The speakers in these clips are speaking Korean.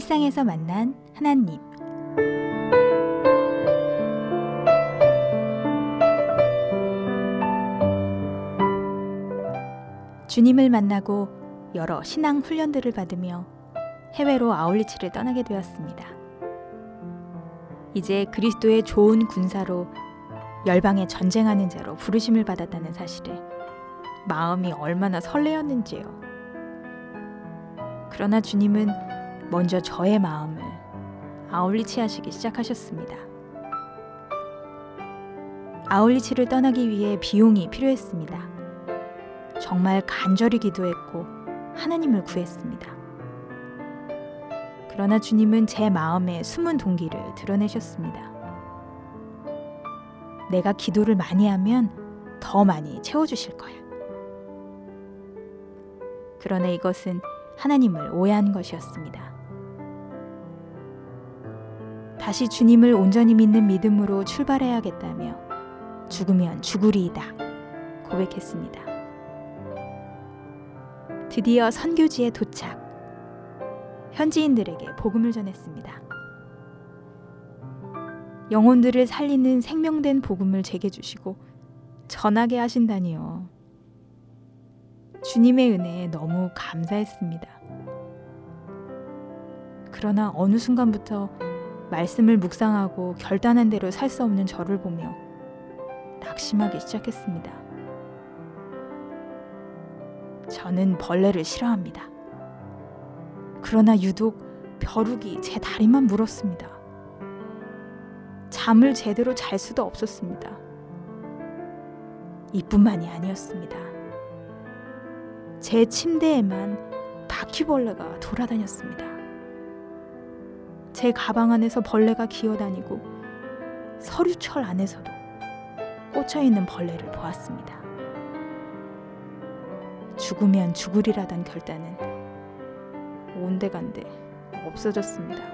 일상에서 만난 하나님. 주님을 만나고 여러 신앙 훈련들을 받으며 해외로 아울리치를 떠나게 되었습니다. 이제 그리스도의 좋은 군사로 열방에 전쟁하는 자로 부르심을 받았다는 사실에 마음이 얼마나 설레었는지요. 그러나 주님은 먼저 저의 마음을 아울리치 하시기 시작하셨습니다. 아울리치를 떠나기 위해 비용이 필요했습니다. 정말 간절히 기도했고 하나님을 구했습니다. 그러나 주님은 제 마음의 숨은 동기를 드러내셨습니다. 내가 기도를 많이 하면 더 많이 채워주실 거야. 그러나 이것은 하나님을 오해한 것이었습니다. 다시 주님을 온전히 믿는 믿음으로 출발해야겠다며 죽으면 죽으리이다 고백했습니다. 드디어 선교지에 도착. 현지인들에게 복음을 전했습니다. 영혼들을 살리는 생명된 복음을 제게 주시고 전하게 하신다니요. 주님의 은혜에 너무 감사했습니다. 그러나 어느 순간부터 말씀을 묵상하고 결단한 대로 살 수 없는 저를 보며 낙심하기 시작했습니다. 저는 벌레를 싫어합니다. 그러나 유독 벼룩이 제 다리만 물었습니다. 잠을 제대로 잘 수도 없었습니다. 이뿐만이 아니었습니다. 제 침대에만 바퀴벌레가 돌아다녔습니다. 제 가방 안에서 벌레가 기어다니고 서류철 안에서도 꽂혀있는 벌레를 보았습니다. 죽으면 죽으리라던 결단은 온데간데 없어졌습니다.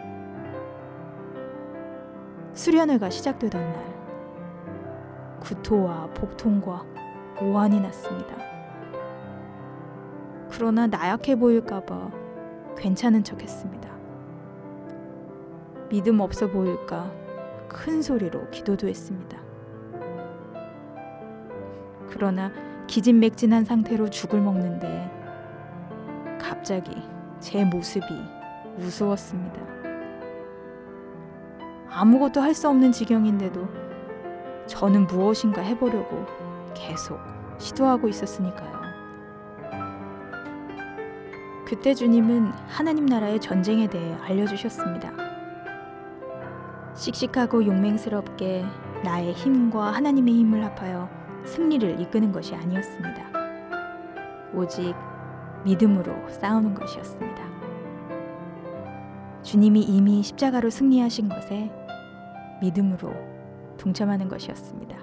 수련회가 시작되던 날, 구토와 복통과 오한이 났습니다. 그러나 나약해 보일까봐 괜찮은 척했습니다. 믿음 없어 보일까 큰 소리로 기도도 했습니다. 그러나 기진맥진한 상태로 죽을 먹는데 갑자기 제 모습이 우스웠습니다. 아무것도 할 수 없는 지경인데도 저는 무엇인가 해보려고 계속 시도하고 있었으니까요. 그때 주님은 하나님 나라의 전쟁에 대해 알려주셨습니다. 씩씩하고 용맹스럽게 나의 힘과 하나님의 힘을 합하여 승리를 이끄는 것이 아니었습니다. 오직 믿음으로 싸우는 것이었습니다. 주님이 이미 십자가로 승리하신 것에 믿음으로 동참하는 것이었습니다.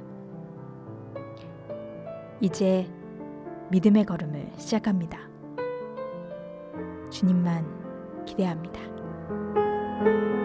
이제 믿음의 걸음을 시작합니다. 주님만 기대합니다.